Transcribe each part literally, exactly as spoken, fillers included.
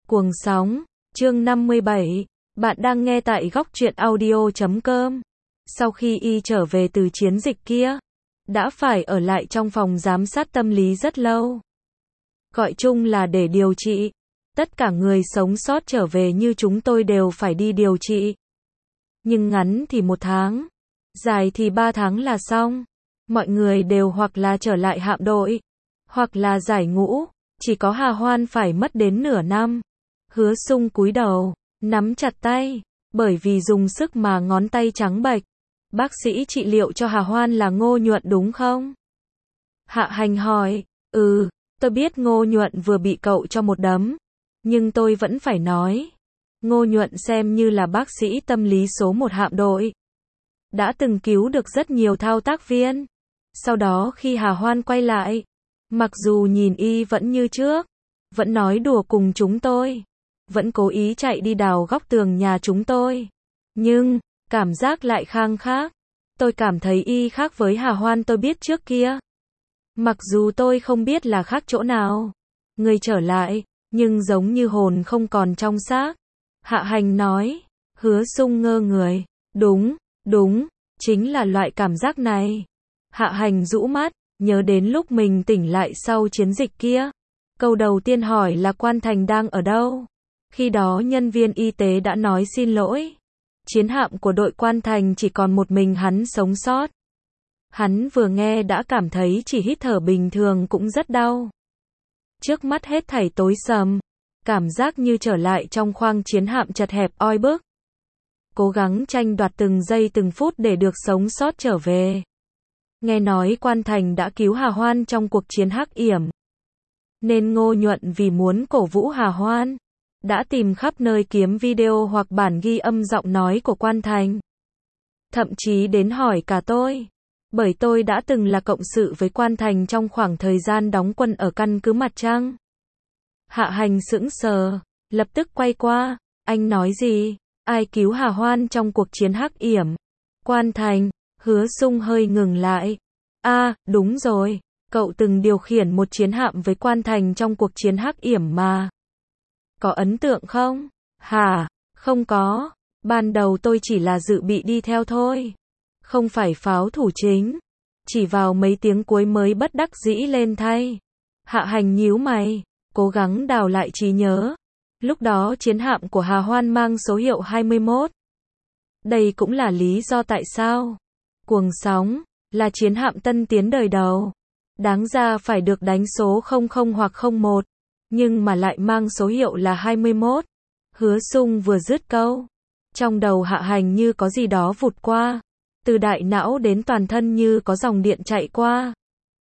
Cuồng sóng, chương năm mươi bảy, bạn đang nghe tại góc truyện audio chấm com. Sau khi y trở về từ chiến dịch kia, đã phải ở lại trong phòng giám sát tâm lý rất lâu. Gọi chung là để điều trị. Tất cả người sống sót trở về như chúng tôi đều phải đi điều trị. Nhưng ngắn thì một tháng, dài thì ba tháng là xong. Mọi người đều hoặc là trở lại hạm đội, hoặc là giải ngũ. Chỉ có Hà Hoan phải mất đến nửa năm. Hứa Sung cúi đầu, nắm chặt tay, bởi vì dùng sức mà ngón tay trắng bệch. Bác sĩ trị liệu cho Hà Hoan là Ngô Nhuận đúng không? Hạ Hành hỏi, ừ, tôi biết Ngô Nhuận vừa bị cậu cho một đấm, nhưng tôi vẫn phải nói. Ngô Nhuận xem như là bác sĩ tâm lý số một hạm đội. Đã từng cứu được rất nhiều thao tác viên. Sau đó khi Hà Hoan quay lại, mặc dù nhìn y vẫn như trước, vẫn nói đùa cùng chúng tôi, vẫn cố ý chạy đi đào góc tường nhà chúng tôi. Nhưng, cảm giác lại khang khác. Tôi cảm thấy y khác với Hà Hoan tôi biết trước kia. Mặc dù tôi không biết là khác chỗ nào. Người trở lại, nhưng giống như hồn không còn trong xác. Hạ Hành nói, Hứa Sung ngơ người. Đúng, đúng, chính là loại cảm giác này. Hạ Hành rũ mắt, nhớ đến lúc mình tỉnh lại sau chiến dịch kia. Câu đầu tiên hỏi là Quan Thành đang ở đâu? Khi đó nhân viên y tế đã nói xin lỗi. Chiến hạm của đội Quan Thành chỉ còn một mình hắn sống sót. Hắn vừa nghe đã cảm thấy chỉ hít thở bình thường cũng rất đau. Trước mắt hết thảy tối sầm, cảm giác như trở lại trong khoang chiến hạm chật hẹp oi bức. Cố gắng tranh đoạt từng giây từng phút để được sống sót trở về. Nghe nói Quan Thành đã cứu Hà Hoan trong cuộc chiến hắc yểm. Nên Ngô Nhuận vì muốn cổ vũ Hà Hoan, đã tìm khắp nơi kiếm video hoặc bản ghi âm giọng nói của Quan Thành. Thậm chí đến hỏi cả tôi. Bởi tôi đã từng là cộng sự với Quan Thành trong khoảng thời gian đóng quân ở căn cứ Mặt Trăng. Hạ Hành sững sờ, lập tức quay qua. Anh nói gì? Ai cứu Hà Hoan trong cuộc chiến hắc yểm? Quan Thành. Hứa Sung hơi ngừng lại. À, đúng rồi. Cậu từng điều khiển một chiến hạm với Quan Thành trong cuộc chiến hắc yểm mà. Có ấn tượng không? Hả? Không có. Ban đầu tôi chỉ là dự bị đi theo thôi. Không phải pháo thủ chính. Chỉ vào mấy tiếng cuối mới bất đắc dĩ lên thay. Hạ Hành nhíu mày, cố gắng đào lại trí nhớ. Lúc đó chiến hạm của Hà Hoan mang số hiệu hai mươi mốt. Đây cũng là lý do tại sao Cuồng sóng là chiến hạm tân tiến đời đầu. Đáng ra phải được đánh số không không hoặc không một, nhưng mà lại mang số hiệu là hai mươi mốt. Hứa Sung vừa dứt câu, trong đầu Hạ Hành như có gì đó vụt qua, từ đại não đến toàn thân như có dòng điện chạy qua.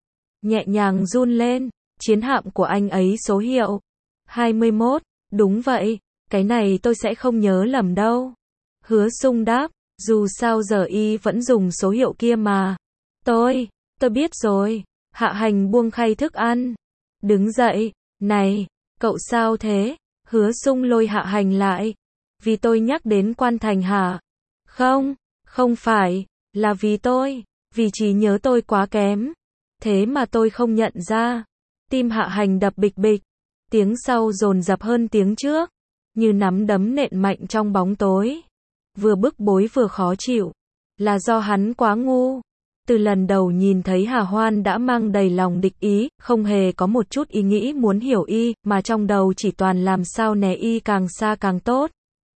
Nhẹ nhàng run lên, chiến hạm của anh ấy số hiệu hai mươi mốt, đúng vậy, cái này tôi sẽ không nhớ lầm đâu. Hứa Sung đáp, dù sao giờ y vẫn dùng số hiệu kia mà. Tôi, tôi biết rồi. Hạ Hành buông khay thức ăn, đứng dậy, này, cậu sao thế? Hứa Sung lôi Hạ Hành lại. Vì tôi nhắc đến Quan Thành hả? Không, không phải, là vì tôi, vì trí nhớ tôi quá kém. Thế mà tôi không nhận ra. Tim Hạ Hành đập bịch bịch, tiếng sau dồn dập hơn tiếng trước, như nắm đấm nện mạnh trong bóng tối. Vừa bức bối vừa khó chịu, là do hắn quá ngu. Từ lần đầu nhìn thấy Hà Hoan đã mang đầy lòng địch ý, không hề có một chút ý nghĩ muốn hiểu y, mà trong đầu chỉ toàn làm sao né y càng xa càng tốt.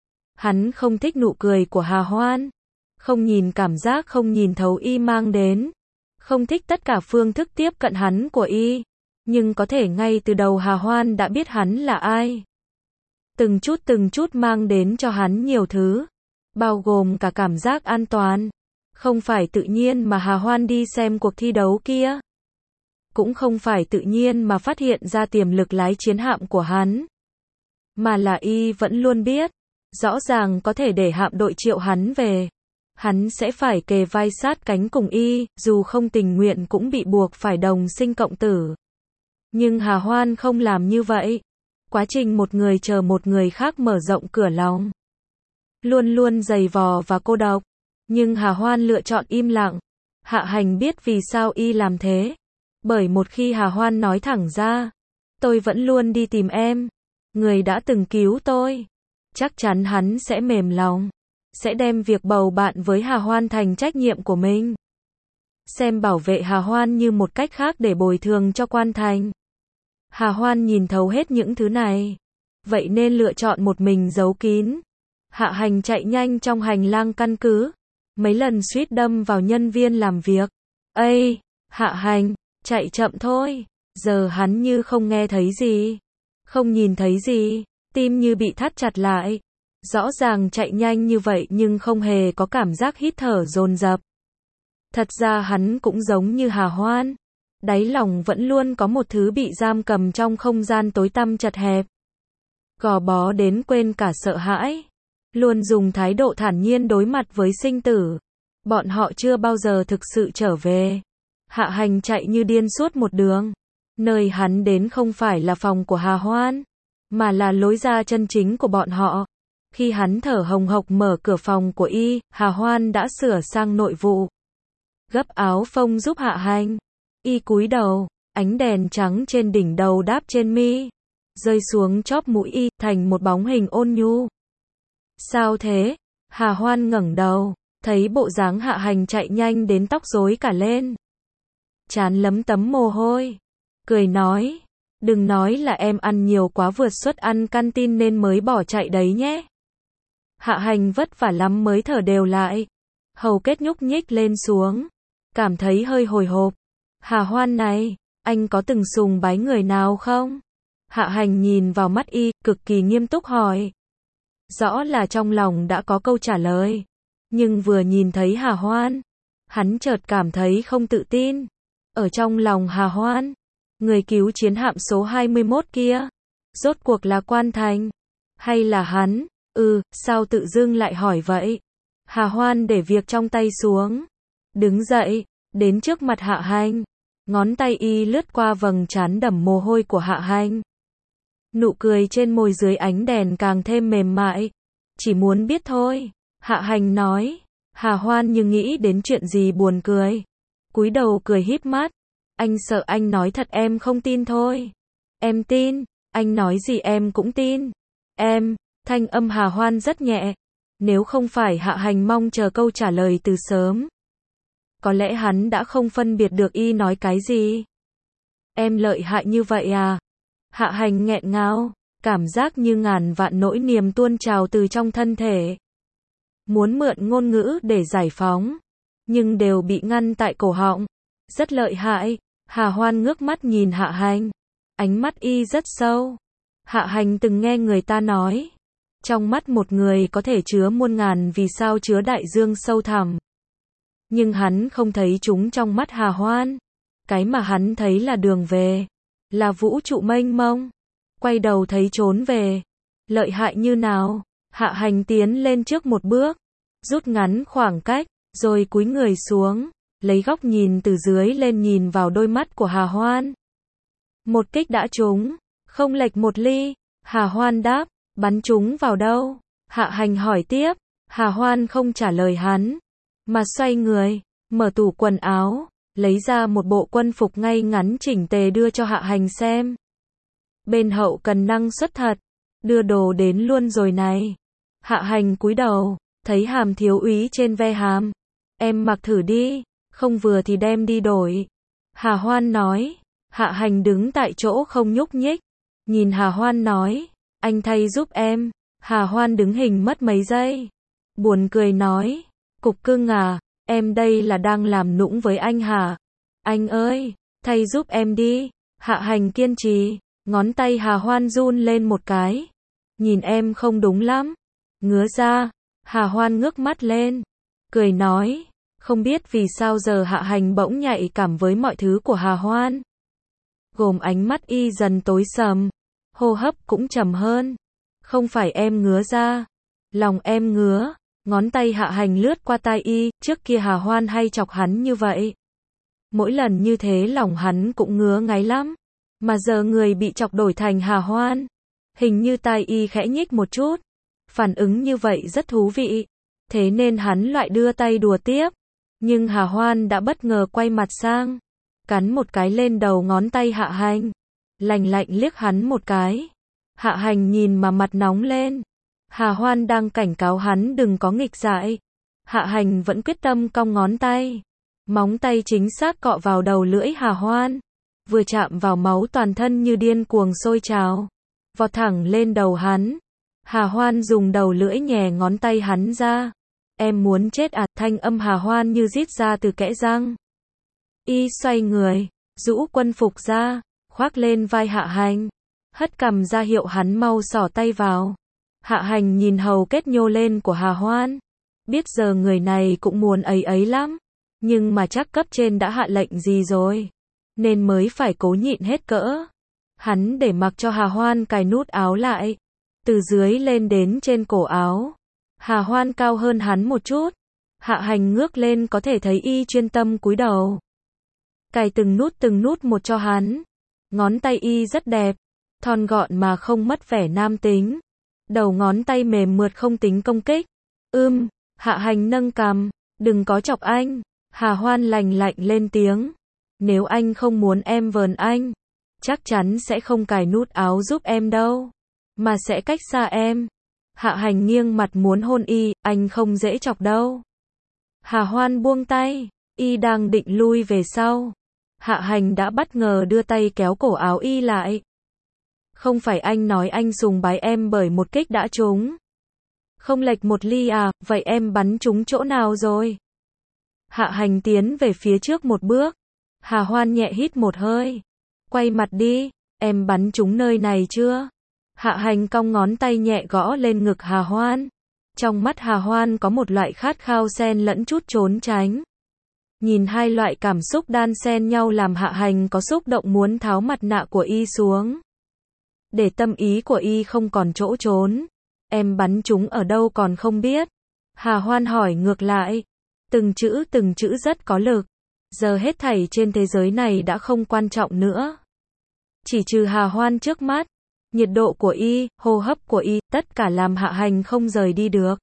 Hắn không thích nụ cười của Hà Hoan, không nhìn cảm giác không nhìn thấu y mang đến, không thích tất cả phương thức tiếp cận hắn của y, nhưng có thể ngay từ đầu Hà Hoan đã biết hắn là ai. Từng chút từng chút mang đến cho hắn nhiều thứ, bao gồm cả cảm giác an toàn. Không phải tự nhiên mà Hà Hoan đi xem cuộc thi đấu kia. Cũng không phải tự nhiên mà phát hiện ra tiềm lực lái chiến hạm của hắn. Mà là y vẫn luôn biết, rõ ràng có thể để hạm đội triệu hắn về. Hắn sẽ phải kề vai sát cánh cùng y, dù không tình nguyện cũng bị buộc phải đồng sinh cộng tử. Nhưng Hà Hoan không làm như vậy. Quá trình một người chờ một người khác mở rộng cửa lòng. Luôn luôn dày vò và cô độc. Nhưng Hà Hoan lựa chọn im lặng. Hạ Hành biết vì sao y làm thế. Bởi một khi Hà Hoan nói thẳng ra, tôi vẫn luôn đi tìm em. người đã từng cứu tôi. Chắc chắn hắn sẽ mềm lòng, sẽ đem việc bầu bạn với Hà Hoan thành trách nhiệm của mình. Xem bảo vệ Hà Hoan như một cách khác để bồi thường cho Quan Thành. Hà Hoan nhìn thấu hết những thứ này, vậy nên lựa chọn một mình giấu kín. Hạ Hành chạy nhanh trong hành lang căn cứ, mấy lần suýt đâm vào nhân viên làm việc. Ây, Hạ Hành, chạy chậm thôi. Giờ hắn như không nghe thấy gì, không nhìn thấy gì, tim như bị thắt chặt lại. Rõ ràng chạy nhanh như vậy nhưng không hề có cảm giác hít thở dồn dập. Thật ra hắn cũng giống như Hà Hoan, đáy lòng vẫn luôn có một thứ bị giam cầm trong không gian tối tăm chật hẹp. Gò bó đến quên cả sợ hãi, luôn dùng thái độ thản nhiên đối mặt với sinh tử. Bọn họ chưa bao giờ thực sự trở về. Hạ Hành chạy như điên suốt một đường. Nơi hắn đến không phải là phòng của Hà Hoan, mà là lối ra chân chính của bọn họ. Khi hắn thở hồng hộc mở cửa phòng của y, Hà Hoan đã sửa sang nội vụ, gấp áo phông giúp Hạ Hành. Y cúi đầu, ánh đèn trắng trên đỉnh đầu đáp trên mi, rơi xuống chóp mũi y, thành một bóng hình ôn nhu. Sao thế? Hà Hoan ngẩng đầu, thấy bộ dáng Hạ Hành chạy nhanh đến tóc rối cả lên, trán lấm tấm mồ hôi, cười nói, đừng nói là em ăn nhiều quá vượt suất ăn canteen nên mới bỏ chạy đấy nhé. Hạ Hành vất vả lắm mới thở đều lại, hầu kết nhúc nhích lên xuống, cảm thấy hơi hồi hộp. Hà Hoan này, anh có từng sùng bái người nào không? Hạ Hành nhìn vào mắt y, cực kỳ nghiêm túc hỏi. Rõ là trong lòng đã có câu trả lời, nhưng vừa nhìn thấy Hà Hoan, hắn chợt cảm thấy không tự tin. Ở trong lòng Hà Hoan, người cứu chiến hạm số hai mươi mốt kia, rốt cuộc là Quan Thành, hay là hắn? Ừ, sao tự dưng lại hỏi vậy? Hà Hoan để việc trong tay xuống, đứng dậy, đến trước mặt Hạ Hành, ngón tay y lướt qua vầng trán đẫm mồ hôi của Hạ Hành. Nụ cười trên môi dưới ánh đèn càng thêm mềm mại. Chỉ muốn biết thôi, Hạ Hành nói. Hà Hoan như nghĩ đến chuyện gì buồn cười, cúi đầu cười híp mắt. Anh sợ anh nói thật em không tin thôi. Em tin, anh nói gì em cũng tin. Em, thanh âm Hà Hoan rất nhẹ. Nếu không phải Hạ Hành mong chờ câu trả lời từ sớm, có lẽ hắn đã không phân biệt được y nói cái gì. Em lợi hại như vậy à? Hạ Hành nghẹn ngào, cảm giác như ngàn vạn nỗi niềm tuôn trào từ trong thân thể. Muốn mượn ngôn ngữ để giải phóng, nhưng đều bị ngăn tại cổ họng. Rất lợi hại. Hà Hoan ngước mắt nhìn Hạ Hành, ánh mắt y rất sâu. Hạ Hành từng nghe người ta nói, trong mắt một người có thể chứa muôn ngàn vì sao chứa đại dương sâu thẳm. Nhưng hắn không thấy chúng trong mắt Hà Hoan. Cái mà hắn thấy là đường về, là vũ trụ mênh mông. Quay đầu thấy trốn về. Lợi hại như nào? Hạ Hành tiến lên trước một bước, rút ngắn khoảng cách, rồi cúi người xuống, lấy góc nhìn từ dưới lên nhìn vào đôi mắt của Hà Hoan. Một kích đã trúng, không lệch một ly. Hà Hoan đáp, bắn trúng vào đâu? Hạ Hành hỏi tiếp. Hà Hoan không trả lời hắn, mà xoay người, mở tủ quần áo, lấy ra một bộ quân phục ngay ngắn chỉnh tề đưa cho Hạ Hành xem. Bên hậu cần năng suất thật, đưa đồ đến luôn rồi này. Hạ Hành cúi đầu, thấy hàm thiếu úy trên ve hàm. Em mặc thử đi, không vừa thì đem đi đổi. Hà Hoan nói. Hạ Hành đứng tại chỗ không nhúc nhích, nhìn Hà Hoan nói, anh thay giúp em. Hà Hoan đứng hình mất mấy giây, buồn cười nói, cục cưng à, em đây là đang làm nũng với anh hả? Anh ơi, thay giúp em đi. Hạ Hành kiên trì, ngón tay Hà Hoan run lên một cái. Nhìn em không đúng lắm. Ngứa ra. Hà Hoan ngước mắt lên, cười nói, không biết vì sao giờ Hạ Hành bỗng nhạy cảm với mọi thứ của Hà Hoan. Gồm ánh mắt y dần tối sầm, hô hấp cũng trầm hơn. Không phải em ngứa ra, lòng em ngứa. Ngón tay Hạ Hành lướt qua tai y, trước kia Hà Hoan hay chọc hắn như vậy. Mỗi lần như thế lòng hắn cũng ngứa ngáy lắm. Mà giờ người bị chọc đổi thành Hà Hoan. Hình như tai y khẽ nhích một chút. Phản ứng như vậy rất thú vị. Thế nên hắn lại đưa tay đùa tiếp. Nhưng Hà Hoan đã bất ngờ quay mặt sang, cắn một cái lên đầu ngón tay Hạ Hành. Lành lạnh liếc hắn một cái. Hạ Hành nhìn mà mặt nóng lên. Hà Hoan đang cảnh cáo hắn đừng có nghịch dại. Hạ Hành vẫn quyết tâm cong ngón tay. Móng tay chính xác cọ vào đầu lưỡi Hà Hoan. Vừa chạm vào máu toàn thân như điên cuồng sôi trào. Vọt thẳng lên đầu hắn. Hà Hoan dùng đầu lưỡi nhè ngón tay hắn ra. Em muốn chết à? Thanh âm Hà Hoan như rít ra từ kẽ răng. Y xoay người, rũ quân phục ra, khoác lên vai Hạ Hành. Hất cằm ra hiệu hắn mau xỏ tay vào. Hạ Hành nhìn hầu kết nhô lên của Hà Hoan. Biết giờ người này cũng muốn ấy ấy lắm. Nhưng mà chắc cấp trên đã hạ lệnh gì rồi. Nên mới phải cố nhịn hết cỡ. Hắn để mặc cho Hà Hoan cài nút áo lại. Từ dưới lên đến trên cổ áo. Hà Hoan cao hơn hắn một chút. Hạ Hành ngước lên có thể thấy y chuyên tâm cúi đầu. Cài từng nút từng nút một cho hắn. Ngón tay y rất đẹp. Thon gọn mà không mất vẻ nam tính. Đầu ngón tay mềm mượt không tính công kích. Ưm, Hạ Hành nâng cằm. Đừng có chọc anh. Hà Hoan lành lạnh lên tiếng. Nếu anh không muốn em vờn anh, chắc chắn sẽ không cài nút áo giúp em đâu. Mà sẽ cách xa em. Hạ Hành nghiêng mặt muốn hôn y, anh không dễ chọc đâu. Hà Hoan buông tay, y đang định lui về sau. Hạ Hành đã bất ngờ đưa tay kéo cổ áo y lại. Không phải anh nói anh sùng bái em bởi một kích đã trúng. Không lệch một ly à, vậy em bắn trúng chỗ nào rồi? Hạ Hành tiến về phía trước một bước. Hà Hoan nhẹ hít một hơi. Quay mặt đi, em bắn trúng nơi này chưa? Hạ Hành cong ngón tay nhẹ gõ lên ngực Hà Hoan. Trong mắt Hà Hoan có một loại khát khao xen lẫn chút trốn tránh. Nhìn hai loại cảm xúc đan xen nhau làm Hạ Hành có xúc động muốn tháo mặt nạ của y xuống. Để tâm ý của y không còn chỗ trốn. Em bắn trúng ở đâu còn không biết? Hà Hoan hỏi ngược lại. Từng chữ từng chữ rất có lực. Giờ hết thảy trên thế giới này đã không quan trọng nữa. Chỉ trừ Hà Hoan trước mắt. Nhiệt độ của y, hô hấp của y, tất cả làm Hạ Hành không rời đi được.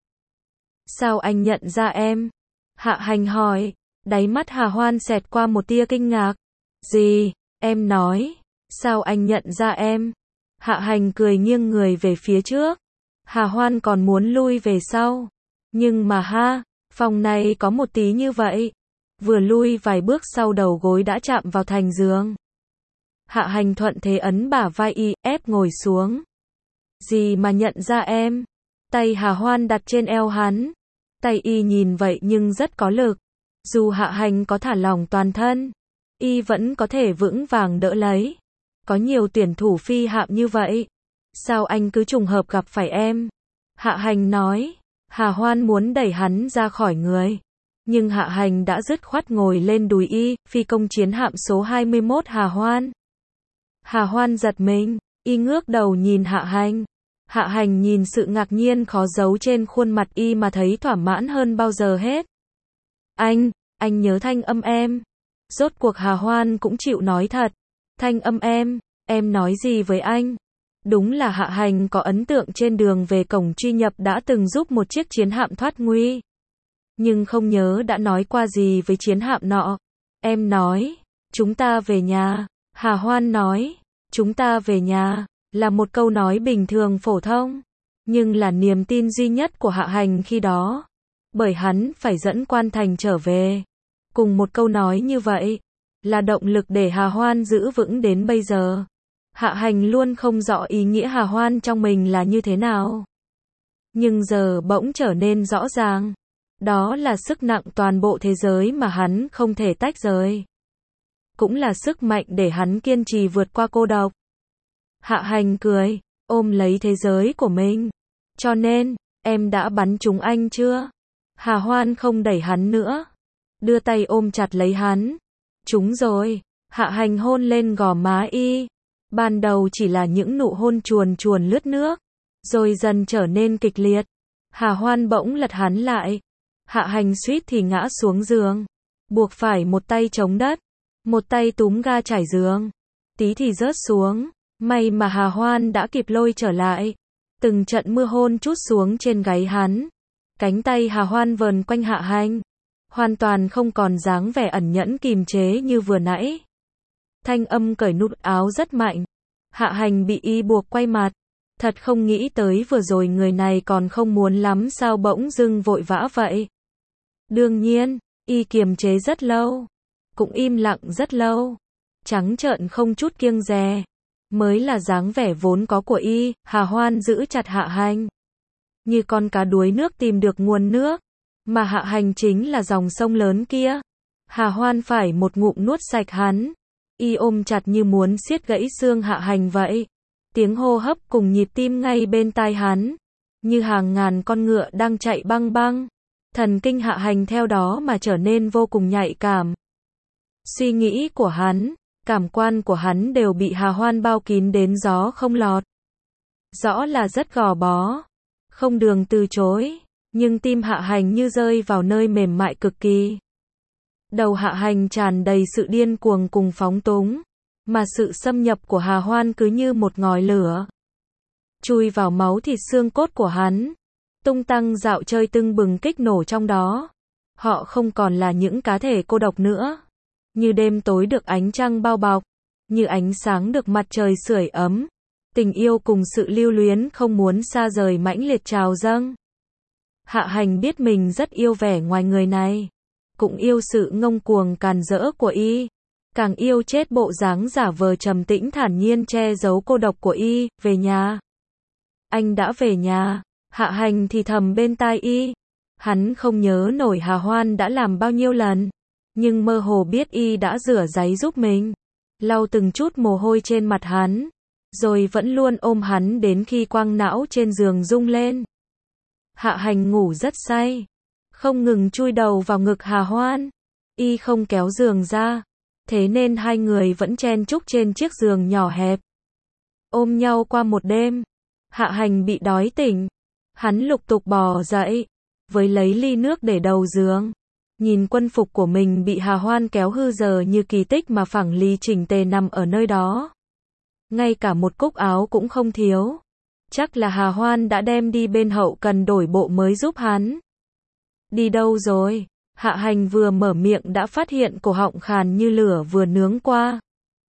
Sao anh nhận ra em? Hạ Hành hỏi. Đáy mắt Hà Hoan xẹt qua một tia kinh ngạc. Gì? Em nói. Sao anh nhận ra em? Hạ Hành cười nghiêng người về phía trước. Hà Hoan còn muốn lui về sau. Nhưng mà ha, phòng này có một tí như vậy. Vừa lui vài bước sau đầu gối đã chạm vào thành giường. Hạ Hành thuận thế ấn bả vai y, ép ngồi xuống. Gì mà nhận ra em? Tay Hà Hoan đặt trên eo hắn. Tay y nhìn vậy nhưng rất có lực. Dù Hạ Hành có thả lỏng toàn thân, y vẫn có thể vững vàng đỡ lấy. Có nhiều tuyển thủ phi hạm như vậy. Sao anh cứ trùng hợp gặp phải em? Hạ Hành nói. Hà Hoan muốn đẩy hắn ra khỏi người. Nhưng Hạ Hành đã dứt khoát ngồi lên đùi y, phi công chiến hạm số hai mươi mốt Hà Hoan. Hà Hoan giật mình, y ngước đầu nhìn Hạ Hành. Hạ Hành nhìn sự ngạc nhiên khó giấu trên khuôn mặt y mà thấy thỏa mãn hơn bao giờ hết. Anh, anh nhớ thanh âm em. Rốt cuộc Hà Hoan cũng chịu nói thật. Thanh âm em, em nói gì với anh? Đúng là Hạ Hành có ấn tượng trên đường về cổng truy nhập đã từng giúp một chiếc chiến hạm thoát nguy. Nhưng không nhớ đã nói qua gì với chiến hạm nọ. Em nói, chúng ta về nhà. Hà Hoan nói, chúng ta về nhà, là một câu nói bình thường phổ thông. Nhưng là niềm tin duy nhất của Hạ Hành khi đó. Bởi hắn phải dẫn Quan Thành trở về. Cùng một câu nói như vậy, là động lực để Hà Hoan giữ vững đến bây giờ. Hạ Hành luôn không rõ ý nghĩa Hà Hoan trong mình là như thế nào. Nhưng giờ bỗng trở nên rõ ràng. Đó là sức nặng toàn bộ thế giới mà hắn không thể tách rời. Cũng là sức mạnh để hắn kiên trì vượt qua cô độc. Hạ Hành cười, ôm lấy thế giới của mình. Cho nên, em đã bắn trúng anh chưa? Hà Hoan không đẩy hắn nữa. Đưa tay ôm chặt lấy hắn. Trúng rồi. Hạ Hành hôn lên gò má y. Ban đầu chỉ là những nụ hôn chuồn chuồn lướt nước. Rồi dần trở nên kịch liệt. Hà Hoan bỗng lật hắn lại. Hạ Hành suýt thì ngã xuống giường. Buộc phải một tay chống đất. Một tay túm ga trải giường. Tí thì rớt xuống. May mà Hà Hoan đã kịp lôi trở lại. Từng trận mưa hôn trút xuống trên gáy hắn. Cánh tay Hà Hoan vờn quanh Hạ Hành. Hoàn toàn không còn dáng vẻ ẩn nhẫn kìm chế như vừa nãy. Thanh âm cởi nút áo rất mạnh. Hạ Hành bị y buộc quay mặt. Thật không nghĩ tới vừa rồi người này còn không muốn lắm sao bỗng dưng vội vã vậy. Đương nhiên, y kiềm chế rất lâu, cũng im lặng rất lâu, trắng trợn không chút kiêng dè, mới là dáng vẻ vốn có của y. Hà Hoan giữ chặt Hạ Hành, như con cá đuối nước tìm được nguồn nước, mà Hạ Hành chính là dòng sông lớn kia. Hà Hoan phải một ngụm nuốt sạch hắn, y ôm chặt như muốn siết gãy xương Hạ Hành vậy. Tiếng hô hấp cùng nhịp tim ngay bên tai hắn, như hàng ngàn con ngựa đang chạy băng băng. Thần kinh Hạ Hành theo đó mà trở nên vô cùng nhạy cảm. Suy nghĩ của hắn, cảm quan của hắn đều bị Hà Hoan bao kín đến gió không lọt. Rõ là rất gò bó, không đường từ chối, nhưng tim Hạ Hành như rơi vào nơi mềm mại cực kỳ. Đầu Hạ Hành tràn đầy sự điên cuồng cùng phóng túng, mà sự xâm nhập của Hà Hoan cứ như một ngòi lửa, chui vào máu thịt xương cốt của hắn, tung tăng dạo chơi tưng bừng kích nổ trong đó. Họ không còn là những cá thể cô độc nữa, như đêm tối được ánh trăng bao bọc, như ánh sáng được mặt trời sưởi ấm. Tình yêu cùng sự lưu luyến không muốn xa rời mãnh liệt trào dâng. Hạ Hành biết mình rất yêu vẻ ngoài người này, cũng yêu sự ngông cuồng càn rỡ của y, càng yêu chết bộ dáng giả vờ trầm tĩnh thản nhiên che giấu cô độc của y. Về nhà. Anh đã về nhà. Hạ Hành thì thầm bên tai y. Hắn không nhớ nổi Hà Hoan đã làm bao nhiêu lần, nhưng mơ hồ biết y đã rửa ráy giúp mình, lau từng chút mồ hôi trên mặt hắn, rồi vẫn luôn ôm hắn đến khi quang não trên giường rung lên. Hạ Hành ngủ rất say, không ngừng chui đầu vào ngực Hà Hoan. Y không kéo giường ra, thế nên hai người vẫn chen chúc trên chiếc giường nhỏ hẹp, ôm nhau qua một đêm. Hạ Hành bị đói tỉnh, hắn lục tục bò dậy, với lấy ly nước để đầu giường, nhìn quân phục của mình bị Hà Hoan kéo hư giờ như kỳ tích mà phẳng lì chỉnh tề nằm ở nơi đó. Ngay cả một cúc áo cũng không thiếu. Chắc là Hà Hoan đã đem đi bên hậu cần đổi bộ mới giúp hắn. Đi đâu rồi? Hạ Hành vừa mở miệng đã phát hiện cổ họng khàn như lửa vừa nướng qua.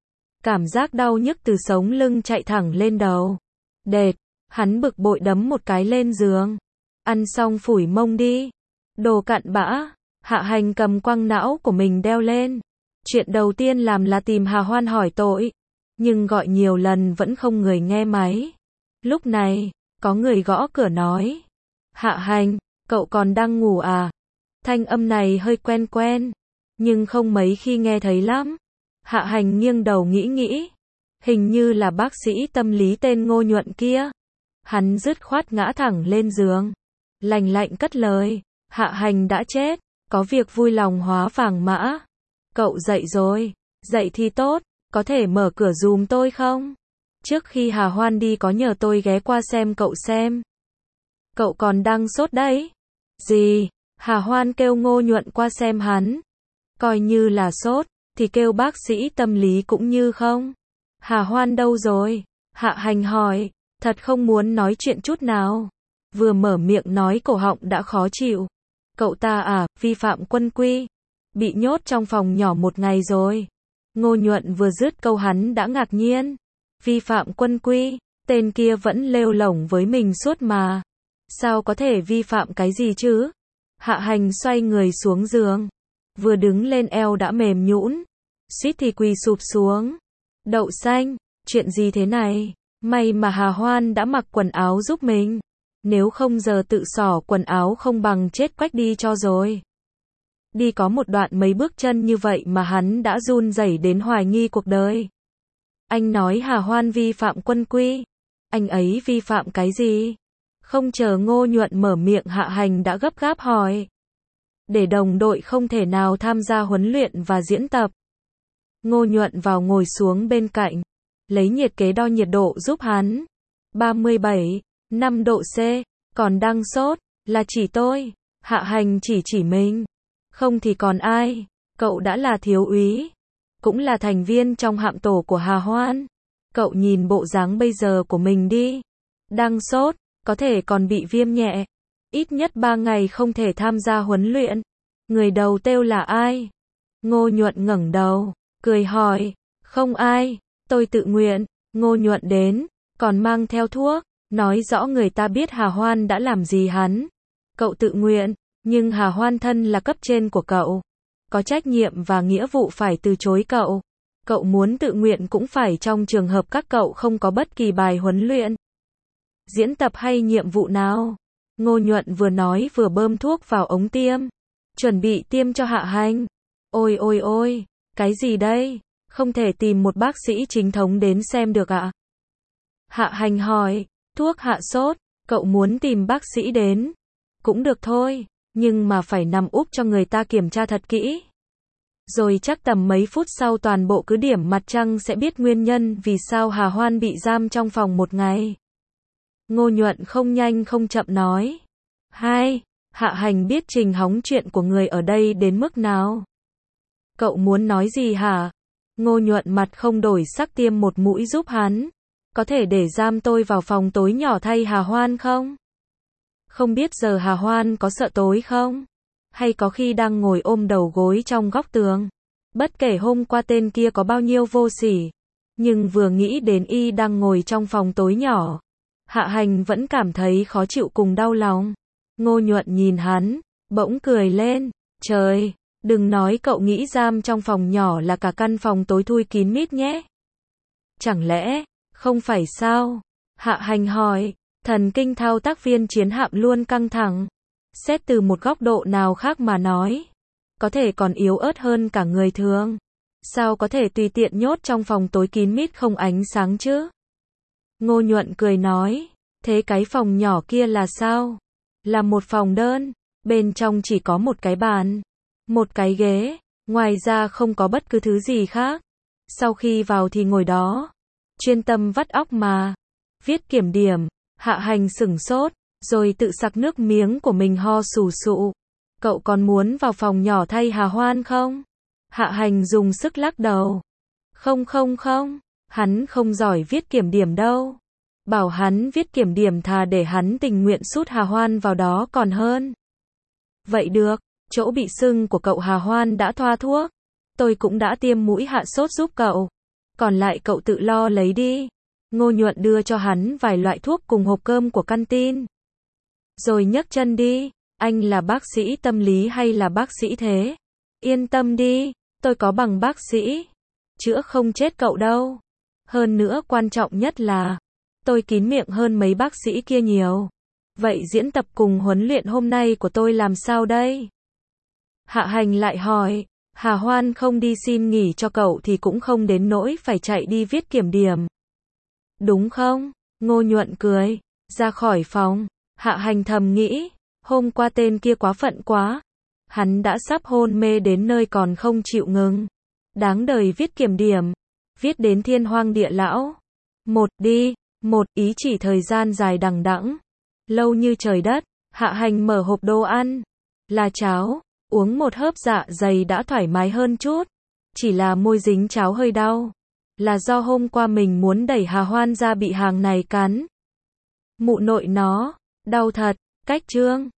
Cảm giác đau nhức từ sống lưng chạy thẳng lên đầu. Đệt, hắn bực bội đấm một cái lên giường. Ăn xong phủi mông đi. Đồ cặn bã. Hạ Hành cầm quăng não của mình đeo lên. Chuyện đầu tiên làm là tìm Hà Hoan hỏi tội, nhưng gọi nhiều lần vẫn không người nghe máy. Lúc này, có người gõ cửa nói. Hạ Hành, cậu còn đang ngủ à? Thanh âm này hơi quen quen, nhưng không mấy khi nghe thấy lắm. Hạ Hành nghiêng đầu nghĩ nghĩ. Hình như là bác sĩ tâm lý tên Ngô Nhuận kia. Hắn dứt khoát ngã thẳng lên giường, lành lạnh cất lời. Hạ Hành đã chết, có việc vui lòng hóa vàng mã. Cậu dậy rồi, dậy thì tốt, có thể mở cửa giùm tôi không? Trước khi Hà Hoan đi có nhờ tôi ghé qua xem cậu xem. Cậu còn đang sốt đấy. Gì? Hà Hoan kêu Ngô Nhuận qua xem hắn. Coi như là sốt, thì kêu bác sĩ tâm lý cũng như không. Hà Hoan đâu rồi? Hạ Hành hỏi, thật không muốn nói chuyện chút nào. Vừa mở miệng nói cổ họng đã khó chịu. Cậu ta à, vi phạm quân quy. Bị nhốt trong phòng nhỏ một ngày rồi. Ngô Nhuận vừa dứt câu hắn đã ngạc nhiên. Vi phạm quân quy, tên kia vẫn lêu lổng với mình suốt mà. Sao có thể vi phạm cái gì chứ? Hạ Hành xoay người xuống giường. Vừa đứng lên eo đã mềm nhũn, suýt thì quỳ sụp xuống. Đậu xanh, chuyện gì thế này? May mà Hà Hoan đã mặc quần áo giúp mình. Nếu không giờ tự xỏ quần áo không bằng chết quách đi cho rồi. Đi có một đoạn mấy bước chân như vậy mà hắn đã run rẩy đến hoài nghi cuộc đời. Anh nói Hà Hoan vi phạm quân quy. Anh ấy vi phạm cái gì? Không chờ Ngô Nhuận mở miệng Hạ Hành đã gấp gáp hỏi. Để đồng đội không thể nào tham gia huấn luyện và diễn tập. Ngô Nhuận vào ngồi xuống bên cạnh, lấy nhiệt kế đo nhiệt độ giúp hắn. ba mươi bảy phẩy năm độ C, còn đang sốt, là chỉ tôi. Hạ Hành chỉ chỉ mình. Không thì còn ai? Cậu đã là thiếu úy, cũng là thành viên trong hạm tổ của Hà Hoan. Cậu nhìn bộ dáng bây giờ của mình đi. Đang sốt, có thể còn bị viêm nhẹ. Ít nhất ba ngày không thể tham gia huấn luyện. Người đầu têu là ai? Ngô Nhuận ngẩng đầu, cười hỏi. Không ai, tôi tự nguyện. Ngô Nhuận đến, còn mang theo thuốc. Nói rõ người ta biết Hà Hoan đã làm gì hắn. Cậu tự nguyện, nhưng Hà Hoan thân là cấp trên của cậu. Có trách nhiệm và nghĩa vụ phải từ chối cậu. Cậu muốn tự nguyện cũng phải trong trường hợp các cậu không có bất kỳ bài huấn luyện, diễn tập hay nhiệm vụ nào. Ngô Nhuận vừa nói vừa bơm thuốc vào ống tiêm. Chuẩn bị tiêm cho Hạ Hành. Ôi ôi ôi, cái gì đây? Không thể tìm một bác sĩ chính thống đến xem được ạ? Hạ Hành hỏi, thuốc hạ sốt, cậu muốn tìm bác sĩ đến. Cũng được thôi, nhưng mà phải nằm úp cho người ta kiểm tra thật kỹ. Rồi chắc tầm mấy phút sau toàn bộ cứ điểm mặt trăng sẽ biết nguyên nhân vì sao Hà Hoan bị giam trong phòng một ngày. Ngô Nhuận không nhanh không chậm nói. Hai, Hạ Hành biết trình hóng chuyện của người ở đây đến mức nào. Cậu muốn nói gì hả? Ngô Nhuận mặt không đổi sắc tiêm một mũi giúp hắn. Có thể để giam tôi vào phòng tối nhỏ thay Hà Hoan không? Không biết giờ Hà Hoan có sợ tối không? Hay có khi đang ngồi ôm đầu gối trong góc tường? Bất kể hôm qua tên kia có bao nhiêu vô sỉ, nhưng vừa nghĩ đến y đang ngồi trong phòng tối nhỏ, Hạ Hành vẫn cảm thấy khó chịu cùng đau lòng. Ngô Nhuận nhìn hắn, bỗng cười lên. Trời, đừng nói cậu nghĩ giam trong phòng nhỏ là cả căn phòng tối thui kín mít nhé. Chẳng lẽ, không phải sao? Hạ Hành hỏi, thần kinh thao tác viên chiến hạm luôn căng thẳng. Xét từ một góc độ nào khác mà nói, có thể còn yếu ớt hơn cả người thường. Sao có thể tùy tiện nhốt trong phòng tối kín mít không ánh sáng chứ? Ngô Nhuận cười nói, thế cái phòng nhỏ kia là sao? Là một phòng đơn, bên trong chỉ có một cái bàn, một cái ghế, ngoài ra không có bất cứ thứ gì khác. Sau khi vào thì ngồi đó, chuyên tâm vắt óc mà viết kiểm điểm. Hạ Hành sửng sốt, rồi tự sặc nước miếng của mình ho sù sụ. Cậu còn muốn vào phòng nhỏ thay Hà Hoan không? Hạ Hành dùng sức lắc đầu. Không không không, hắn không giỏi viết kiểm điểm đâu. Bảo hắn viết kiểm điểm thà để hắn tình nguyện sút Hà Hoan vào đó còn hơn. Vậy được, chỗ bị sưng của cậu Hà Hoan đã thoa thuốc. Tôi cũng đã tiêm mũi hạ sốt giúp cậu. Còn lại cậu tự lo lấy đi. Ngô Nhuận đưa cho hắn vài loại thuốc cùng hộp cơm của căn tin. Rồi nhấc chân đi. Anh là bác sĩ tâm lý hay là bác sĩ thế? Yên tâm đi, tôi có bằng bác sĩ. Chữa không chết cậu đâu. Hơn nữa quan trọng nhất là, tôi kín miệng hơn mấy bác sĩ kia nhiều. Vậy diễn tập cùng huấn luyện hôm nay của tôi làm sao đây? Hạ Hành lại hỏi, Hà Hoan không đi xin nghỉ cho cậu thì cũng không đến nỗi phải chạy đi viết kiểm điểm. Đúng không? Ngô Nhuận cười, ra khỏi phòng. Hạ Hành thầm nghĩ, hôm qua tên kia quá phận quá. Hắn đã sắp hôn mê đến nơi còn không chịu ngừng. Đáng đời viết kiểm điểm, viết đến thiên hoang địa lão. Một đi, một ý chỉ thời gian dài đằng đẵng, lâu như trời đất. Hạ Hành mở hộp đồ ăn, là cháo, uống một hớp dạ dày đã thoải mái hơn chút. Chỉ là môi dính cháo hơi đau, là do hôm qua mình muốn đẩy Hà Hoan ra bị hàng này cắn. Mụ nội nó, đau thật. Cách chương